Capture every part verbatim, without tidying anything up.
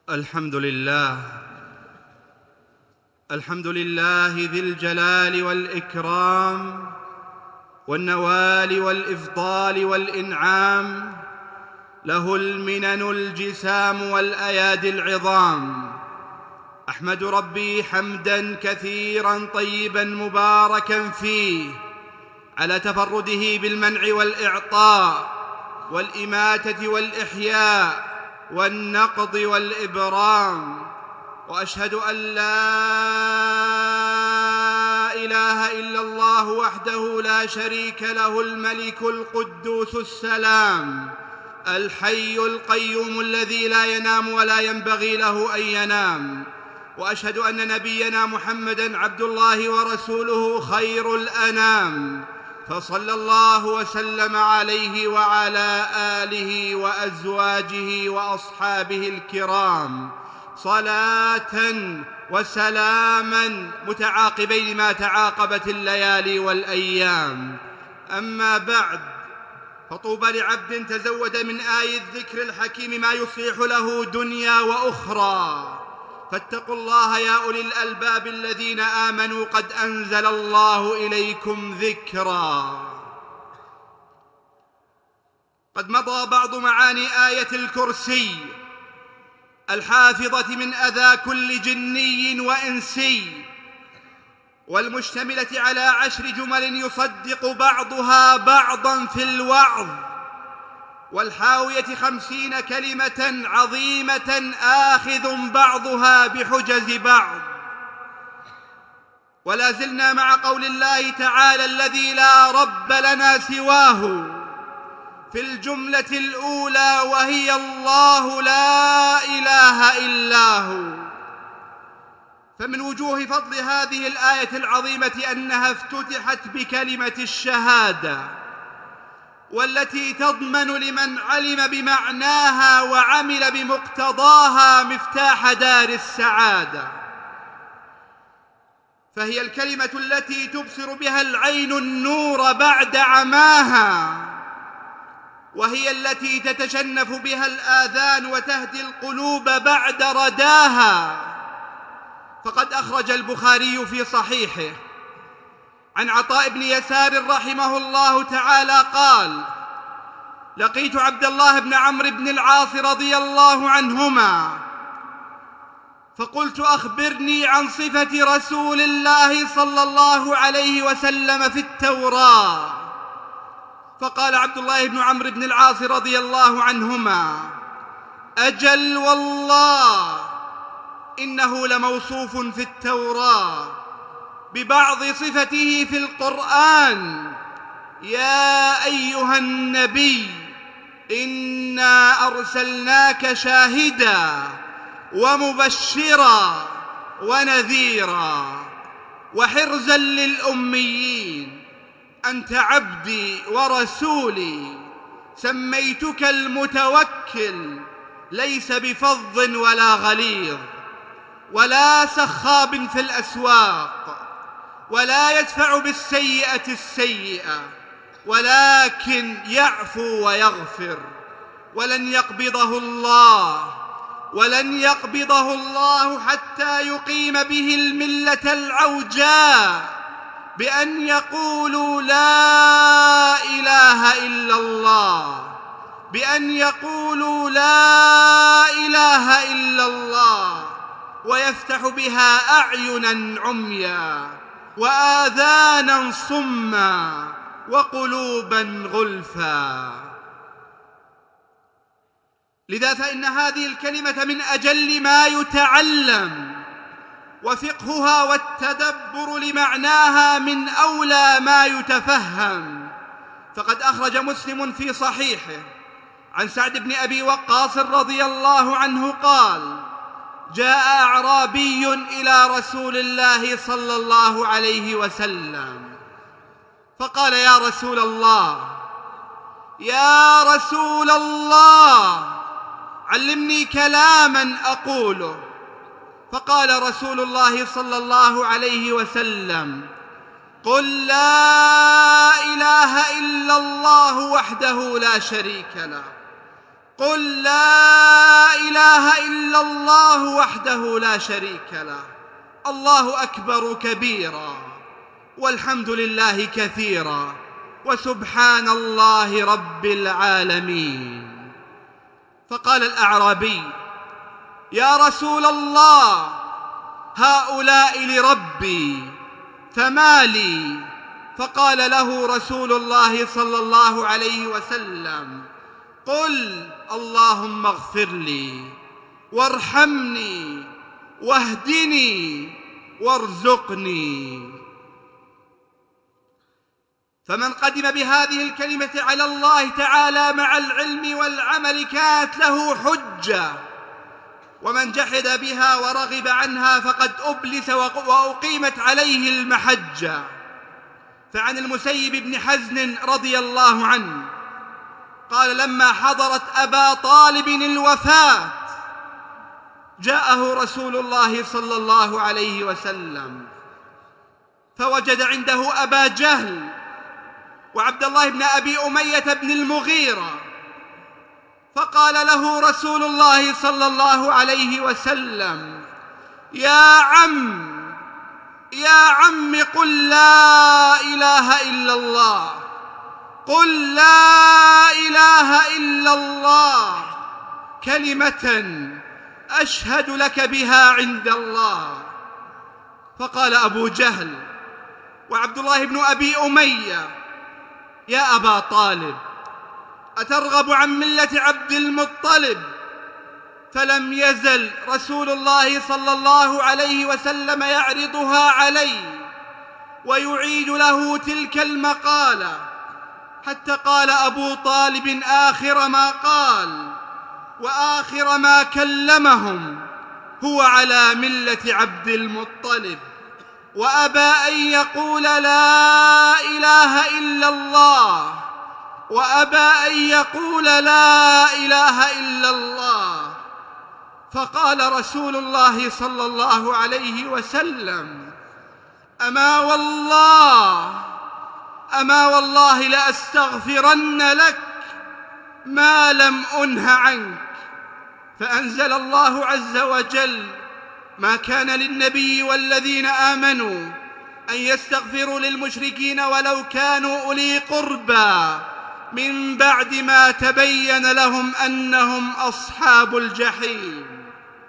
الحمد لله الحمد لله ذي الجلال والإكرام والنوال والإفضال والإنعام، له المنن الجسام والأيادي العظام. أحمد ربي حمداً كثيراً طيباً مباركاً فيه على تفرده بالمنع والإعطاء والإماتة والإحياء والنقض والإبرام، وأشهد أن لا إله إلا الله وحده لا شريك له، الملك القدوس السلام الحي القيوم الذي لا ينام ولا ينبغي له أن ينام. وأشهد أن نبينا محمدًا عبد الله ورسوله خير الأنام، فصلى الله وسلم عليه وعلى آله وأزواجه وأصحابه الكرام صلاة وسلاما متعاقبين ما تعاقبت الليالي والأيام. أما بعد، فطوبى لعبد تزود من آي الذكر الحكيم ما يصلح له دنيا وأخرى. فاتقوا الله يا أولي الألباب الذين آمنوا، قد أنزل الله إليكم ذكرا. قد مضى بعض معاني آية الكرسي الحافظة من أذى كل جني وإنسي، والمشتملة على عشر جمل يصدق بعضها بعضا في الوعظ، والحاوية خمسين كلمة عظيمة آخذ بعضها بحجز بعض. ولا زلنا مع قول الله تعالى الذي لا رب لنا سواه في الجملة الأولى، وهي الله لا إله إلا هو. فمن وجوه فضل هذه الآية العظيمة أنها افتتحت بكلمة الشهادة، والتي تضمن لمن علم بمعناها وعمل بمقتضاها مفتاح دار السعادة. فهي الكلمة التي تبصر بها العين النور بعد عماها، وهي التي تتشنف بها الآذان وتهدي القلوب بعد رداها. فقد أخرج البخاري في صحيحه عن عطاء بن يسار رحمه الله تعالى قال: لقيت عبد الله بن عمرو بن العاص رضي الله عنهما، فقلت: أخبرني عن صفة رسول الله صلى الله عليه وسلم في التوراة. فقال عبد الله بن عمرو بن العاص رضي الله عنهما: أجل والله إنه لموصوف في التوراة ببعض صفته في القرآن: يا أيها النبي إنا أرسلناك شاهدا ومبشرا ونذيرا وحرزا للأميين، أنت عبدي ورسولي، سميتك المتوكل، ليس بفظ ولا غليظ ولا سخاب في الأسواق، ولا يدفع بالسيئة السيئة، ولكن يعفو ويغفر. ولن يقبضه الله ولن يقبضه الله حتى يقيم به الملة العوجاء، بأن يقولوا لا إله إلا الله بأن يقولوا لا إله إلا الله ويفتح بها أعينا عميا وآذانا صما وقلوبا غلفا. لذا فإن هذه الكلمة من أجل ما يتعلم، وفقهها والتدبر لمعناها من أولى ما يتفهم. فقد أخرج مسلم في صحيحه عن سعد بن أبي وقاص رضي الله عنه قال: جاء أعرابي إلى رسول الله صلى الله عليه وسلم فقال: يا رسول الله يا رسول الله علمني كلاما أقوله. فقال رسول الله صلى الله عليه وسلم: قل لا إله إلا الله وحده لا شريك له، قل لا إله إلا الله وحده لا شريك له. الله أكبر كبيرا، والحمد لله كثيرا، وسبحان الله رب العالمين. فقال الأعرابي: يا رسول الله، هؤلاء لربي فما لي؟ فقال له رسول الله صلى الله عليه وسلم: قل اللهم اغفر لي وارحمني واهدني وارزقني. فمن قدم بهذه الكلمة على الله تعالى مع العلم والعمل كانت له حجة، ومن جحد بها ورغب عنها فقد أبلس وأقيمت عليه المحجة. فعن المسيب بن حزن رضي الله عنه قال: لما حضرت أبا طالب الوفاة جاءه رسول الله صلى الله عليه وسلم، فوجد عنده أبا جهل وعبد الله بن أبي أمية بن المغيرة، فقال له رسول الله صلى الله عليه وسلم: يا عم يا عم قل لا إله إلا الله، قل لا إله إلا الله، كلمة أشهد لك بها عند الله. فقال أبو جهل وعبد الله بن أبي أمية: يا أبا طالب، أترغب عن ملة عبد المطلب؟ فلم يزل رسول الله صلى الله عليه وسلم يعرضها عليه ويعيد له تلك المقالة، حتى قال أبو طالب آخر ما قال وآخر ما كلمهم: هو على ملة عبد المطلب، وأبى أن يقول لا إله إلا الله، وأبى أن يقول لا إله إلا الله. فقال رسول الله صلى الله عليه وسلم: أما والله أما والله لأستغفرن لك ما لم أنه عنك. فأنزل الله عز وجل: ما كان للنبي والذين آمنوا أن يستغفروا للمشركين ولو كانوا أولي قربى من بعد ما تبين لهم أنهم أصحاب الجحيم.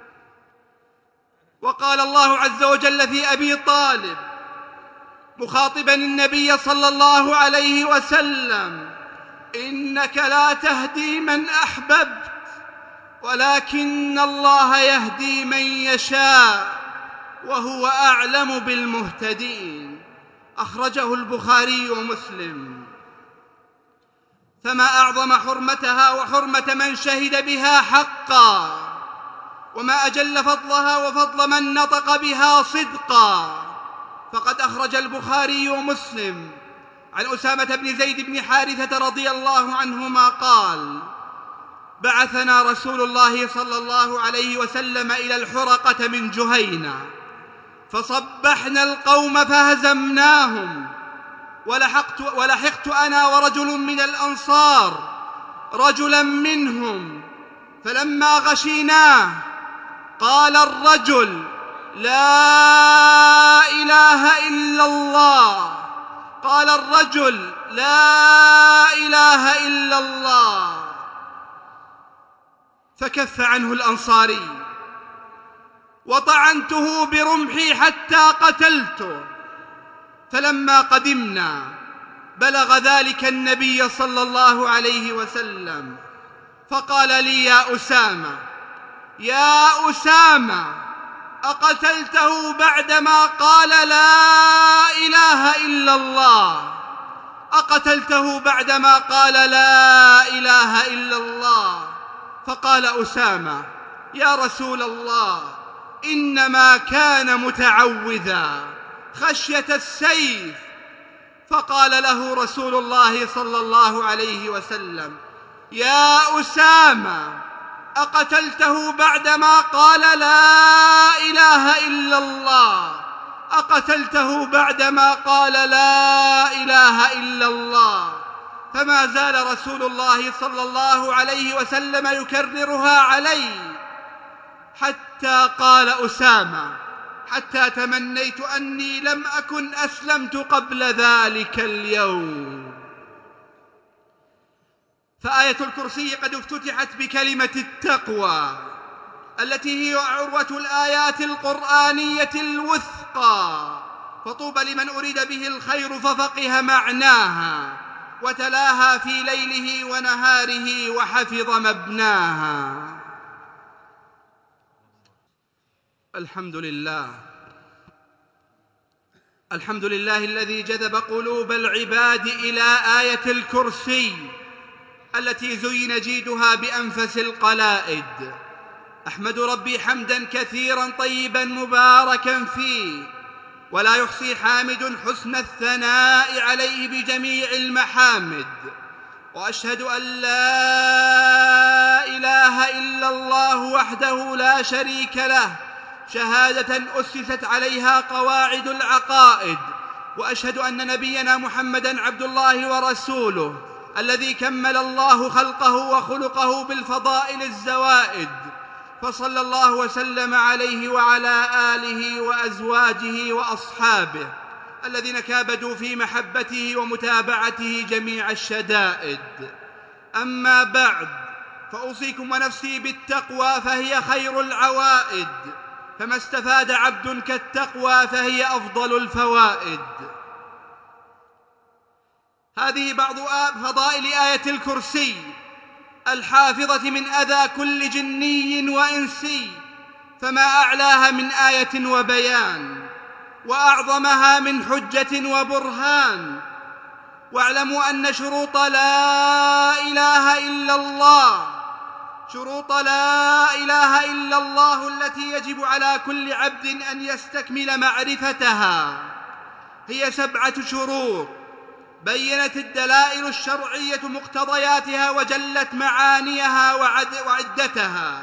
وقال الله عز وجل في أبي طالب مخاطبا النبي صلى الله عليه وسلم: إنك لا تهدي من أحببت ولكن الله يهدي من يشاء وهو أعلم بالمهتدين. أخرجه البخاري ومسلم. فما أعظم حرمتها وحرمة من شهد بها حقا، وما أجل فضلها وفضل من نطق بها صدقا. فقد أخرج البخاري ومسلم عن أسامة بن زيد بن حارثة رضي الله عنهما قال: بعثنا رسول الله صلى الله عليه وسلم إلى الحرقة من جهينة، فصبحنا القوم فهزمناهم، ولحقت, ولحقت أنا ورجل من الأنصار رجلا منهم، فلما غشيناه قال الرجل: لا إله إلا الله. قال الرجل: لا إله إلا الله. فكف عنه الأنصاري، وطعنته برمحي حتى قتلته. فلما قدمنا بلغ ذلك النبي صلى الله عليه وسلم، فقال لي: يا أسامة يا أسامة أقتلته بعدما قال لا إله إلا الله؟ أقتلته بعدما قال لا إله إلا الله؟ فقال أسامة: يا رسول الله، إنما كان متعوذا خشية السيف. فقال له رسول الله صلى الله عليه وسلم: يا أسامة أقتلته بعدما قال لا إله إلا الله؟ أقتلته بعدما قال لا إله إلا الله؟ فما زال رسول الله صلى الله عليه وسلم يكررها عليه حتى قال أسامة: حتى تمنيت أني لم أكن أسلمت قبل ذلك اليوم. فآية الكرسي قد افتتحت بكلمة التقوى التي هي عروة الآيات القرآنية الوثقى، فطوبى لمن أريد به الخير ففقه معناها وتلاها في ليله ونهاره وحفظ مبناها. الحمد لله الحمد لله الذي جذب قلوب العباد إلى آية الكرسي التي زين جيدها بأنفس القلائد. أحمد ربي حمدا كثيرا طيبا مباركا فيه، ولا يحصي حامد حسن الثناء عليه بجميع المحامد، وأشهد أن لا إله إلا الله وحده لا شريك له شهادة أسست عليها قواعد العقائد، وأشهد أن نبينا محمدًا عبد الله ورسوله الذي كمل الله خلقه وخلقه بالفضائل الزوائد، فصلى الله وسلم عليه وعلى آله وأزواجه وأصحابه الذين كابدوا في محبته ومتابعته جميع الشدائد. أما بعد، فأوصيكم ونفسي بالتقوى فهي خير العوائد، فما استفاد عبد كالتقوى فهي أفضل الفوائد. هذه بعض فضائل آية الكرسي الحافظة من أذى كل جني وإنسي، فما أعلاها من آية وبيان، وأعظمها من حجة وبرهان. واعلموا أن شروط لا إله إلا الله شروط لا إله إلا الله التي يجب على كل عبد أن يستكمل معرفتها هي سبعة شروط بينت الدلائل الشرعية مقتضياتها وجلت معانيها وعدتها.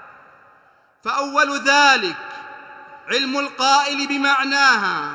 فأول ذلك علم القائل بمعناها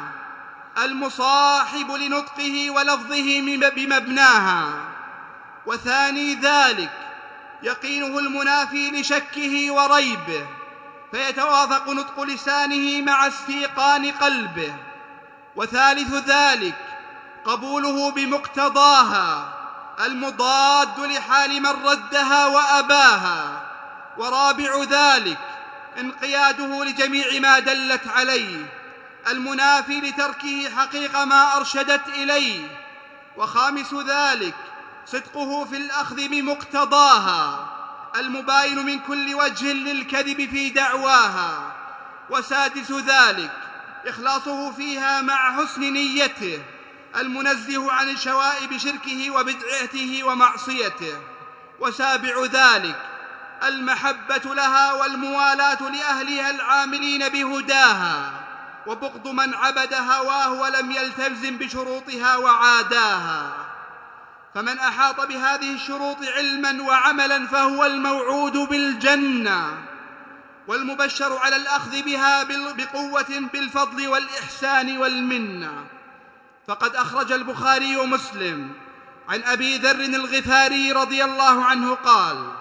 المصاحب لنطقه ولفظه بمبناها. وثاني ذلك يقينه المنافي لشكه وريبه، فيتوافق نطق لسانه مع استيقان قلبه. وثالث ذلك قبوله بمقتضاها المضاد لحال من ردها وأباها. ورابع ذلك انقياده لجميع ما دلت عليه المنافي لتركه حقيق ما أرشدت إليه. وخامس ذلك صدقه في الأخذ بمقتضاها المباين من كل وجه للكذب في دعواها. وسادس ذلك إخلاصه فيها مع حسن نيته المنزه عن شوائب شركه وبدعته ومعصيته. وسابع ذلك المحبة لها والموالاة لأهلها العاملين بهداها، وبغض من عبد هواه ولم يلتزم بشروطها وعاداها. فمن أحاط بهذه الشروط علما وعملا فهو الموعود بالجنة، والمبشر على الأخذ بها بقوة بالفضل والإحسان والمنة. فقد أخرج البخاري ومسلم عن أبي ذر الغفاري رضي الله عنه قال: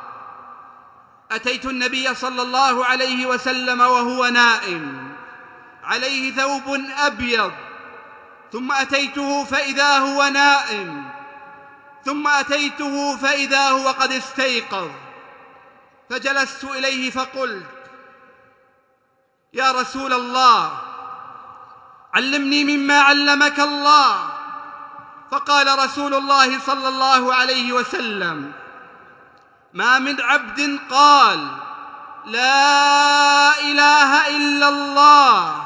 أتيت النبي صلى الله عليه وسلم وهو نائم عليه ثوب أبيض، ثم أتيته فإذا هو نائم، ثم أتيته فإذا هو قد استيقظ، فجلست إليه فقلت: يا رسول الله، علمني مما علمك الله. فقال رسول الله صلى الله عليه وسلم: ما من عبد قال لا إله إلا الله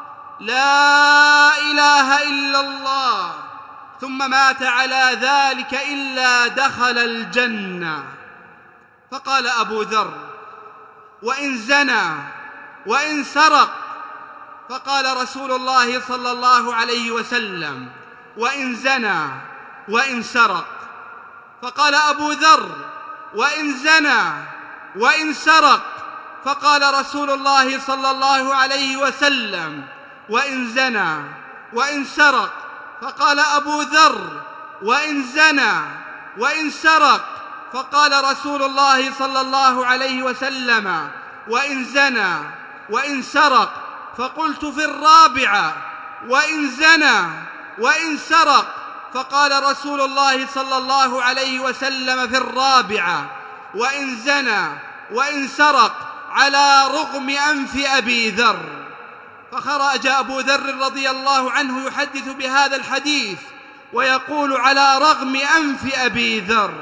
لا إله إلا الله ثم مات على ذلك إلا دخل الجنة. فقال أبو ذر: وإن زنى وإن سرق؟ فقال رسول الله صلى الله عليه وسلم: وإن زنى وإن سرق؟ فقال أبو ذر: وإن زنى وإن سرق؟ فقال رسول الله صلى الله عليه وسلم: وإن زنى وإن سرق؟ فقال أبو ذر: وإن زنى وإن سرق؟ فقال رسول الله صلى الله عليه وسلم: وإن زنى وإن سرق، فقلت في الرابعة وإن زنى وإن سرق، فقال رسول الله صلى الله عليه وسلم في الرابعة وإن زنى وإن سرق على رغم أنف أبي ذر. فخرج أبو ذر رضي الله عنه يحدث بهذا الحديث ويقول على رغم أنف أبي ذر.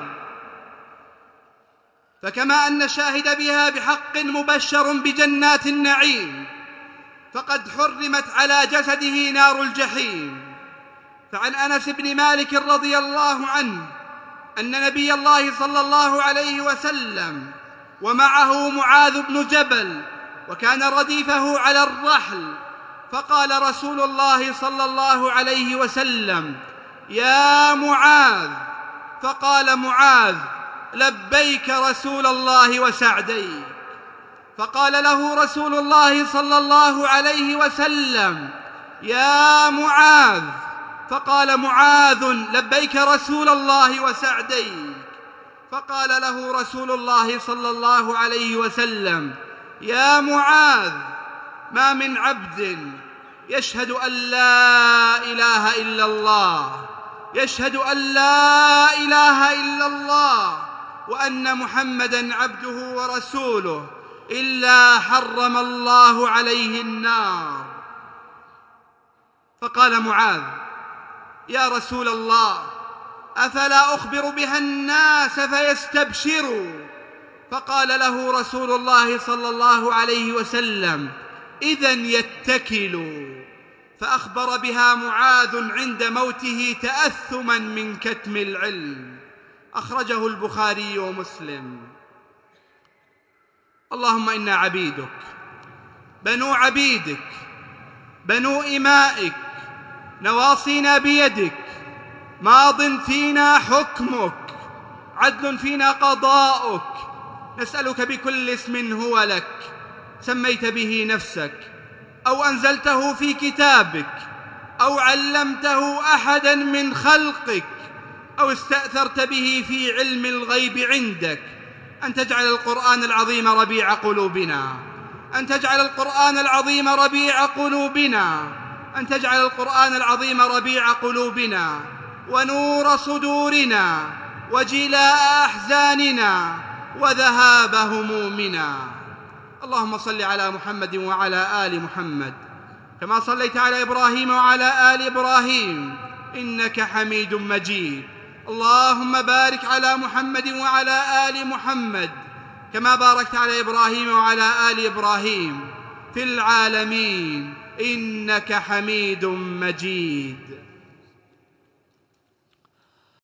فكما أن الشاهد بها بحق مبشر بجنات النعيم، فقد حرمت على جسده نار الجحيم. فعن أنس بن مالك رضي الله عنه أن نبي الله صلى الله عليه وسلم ومعه معاذ بن جبل وكان رديفه على الرحل، فقال رسول الله صلى الله عليه وسلم: يا معاذ. فقال معاذ: لبيك رسول الله وسعديك. فقال له رسول الله صلى الله عليه وسلم: يا معاذ. فقال معاذ: لبيك رسول الله وسعديك. فقال له رسول الله صلى الله عليه وسلم: يا معاذ، ما من عبد يشهد أن لا إله إلا الله يشهد أن لا إله إلا الله وأن محمدًا عبده ورسوله إلا حرم الله عليه النار. فقال معاذ: يا رسول الله، أفلا أخبر بها الناس فيستبشروا؟ فقال له رسول الله صلى الله عليه وسلم: إذن يتكلوا. فأخبر بها معاذ عند موته تأثما من كتم العلم. أخرجه البخاري ومسلم. اللهم إنا عبيدك بنو عبيدك بنو إمائك، نواصينا بيدك، ماض فينا حكمك، عدل فينا قضاؤك. نسألك بكل اسم هو لك سميت به نفسك أو أنزلته في كتابك أو علمته أحدا من خلقك أو استأثرت به في علم الغيب عندك، أن تجعل القرآن العظيم ربيع قلوبنا أن تجعل القرآن العظيم ربيع قلوبنا أن تجعل القرآن العظيم ربيع قلوبنا ونور صدورنا وجلاء أحزاننا وذهاب همومنا. اللهم صل على محمد وعلى آل محمد كما صليت على إبراهيم وعلى آل إبراهيم إنك حميد مجيد. اللهم بارك على محمد وعلى آل محمد كما باركت على إبراهيم وعلى آل إبراهيم في العالمين إنك حميد مجيد.